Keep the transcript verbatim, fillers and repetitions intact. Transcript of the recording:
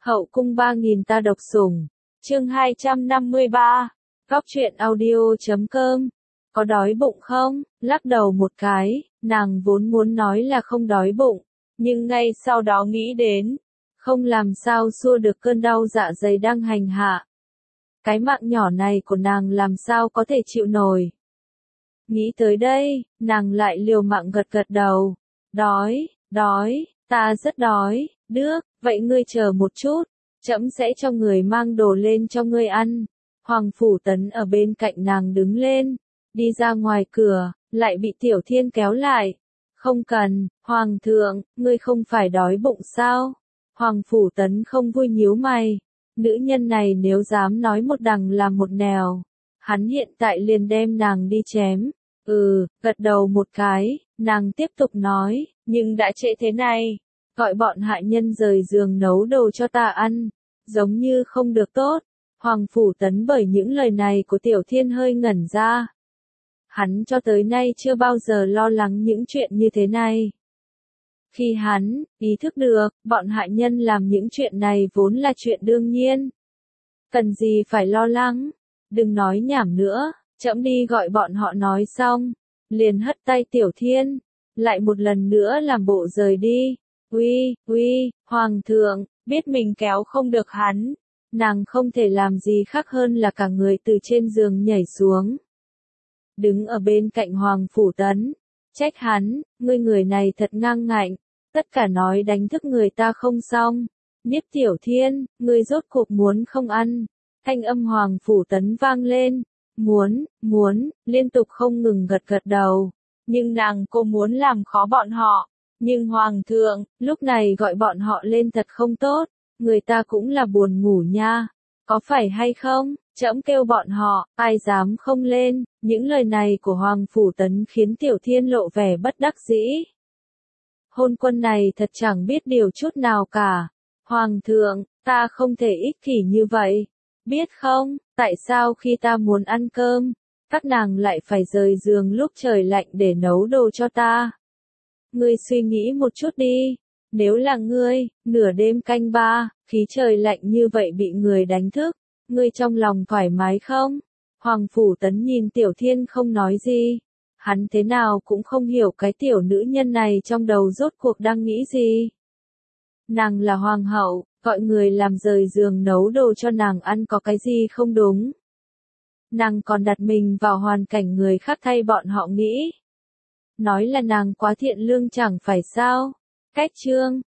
Hậu cung ba nghìn ta độc sủng. Chương hai trăm năm mươi ba. Góc truyện audio chấm com. Có đói bụng không? Lắc đầu một cái, nàng vốn muốn nói là không đói bụng, nhưng ngay sau đó nghĩ đến, không làm sao xua được cơn đau dạ dày đang hành hạ. Cái mạng nhỏ này của nàng làm sao có thể chịu nổi. Nghĩ tới đây, nàng lại liều mạng gật gật đầu. Đói, đói, ta rất đói, đước, vậy ngươi chờ một chút, trẫm sẽ cho người mang đồ lên cho ngươi ăn. Hoàng Phủ Tấn ở bên cạnh nàng đứng lên, đi ra ngoài cửa, lại bị Tiểu Thiên kéo lại. Không cần, Hoàng thượng, ngươi không phải đói bụng sao? Hoàng Phủ Tấn không vui nhíu mày. Nữ nhân này nếu dám nói một đằng làm một nẻo, hắn hiện tại liền đem nàng đi chém. Ừ, gật đầu một cái, nàng tiếp tục nói, nhưng đã trễ thế này, gọi bọn hạ nhân rời giường nấu đồ cho ta ăn, giống như không được tốt. Hoàng Phủ Tấn bởi những lời này của Tiểu Thiên hơi ngẩn ra. Hắn cho tới nay chưa bao giờ lo lắng những chuyện như thế này. Khi hắn ý thức được, bọn hạ nhân làm những chuyện này vốn là chuyện đương nhiên. Cần gì phải lo lắng, đừng nói nhảm nữa, trẫm đi gọi bọn họ. Nói xong, liền hất tay Tiểu Thiên, lại một lần nữa làm bộ rời đi. Uy, uy, Hoàng thượng, biết mình kéo không được hắn, nàng không thể làm gì khác hơn là cả người từ trên giường nhảy xuống. Đứng ở bên cạnh Hoàng Phủ Tấn, trách hắn, ngươi người này thật ngang ngạnh, tất cả nói đánh thức người ta không xong. Nhiếp Tiểu Thiên, ngươi rốt cuộc muốn không ăn? Thanh âm Hoàng Phủ Tấn vang lên, muốn, muốn, liên tục không ngừng gật gật đầu. Nhưng nàng cô muốn làm khó bọn họ. Nhưng Hoàng thượng, lúc này gọi bọn họ lên thật không tốt, người ta cũng là buồn ngủ nha. Có phải hay không? Trẫm kêu bọn họ, ai dám không lên. Những lời này của Hoàng Phủ Tấn khiến Tiểu Thiên lộ vẻ bất đắc dĩ. Hôn quân này thật chẳng biết điều chút nào cả. Hoàng thượng, ta không thể ích kỷ như vậy. Biết không, tại sao khi ta muốn ăn cơm, các nàng lại phải rời giường lúc trời lạnh để nấu đồ cho ta? Ngươi suy nghĩ một chút đi. Nếu là ngươi, nửa đêm canh ba, khí trời lạnh như vậy bị người đánh thức, ngươi trong lòng thoải mái không? Hoàng Phủ Tấn nhìn Tiểu Thiên không nói gì. Hắn thế nào cũng không hiểu cái tiểu nữ nhân này trong đầu rốt cuộc đang nghĩ gì. Nàng là hoàng hậu, gọi người làm rời giường nấu đồ cho nàng ăn có cái gì không đúng. Nàng còn đặt mình vào hoàn cảnh người khác thay bọn họ nghĩ. Nói là nàng quá thiện lương chẳng phải sao. Cách chương,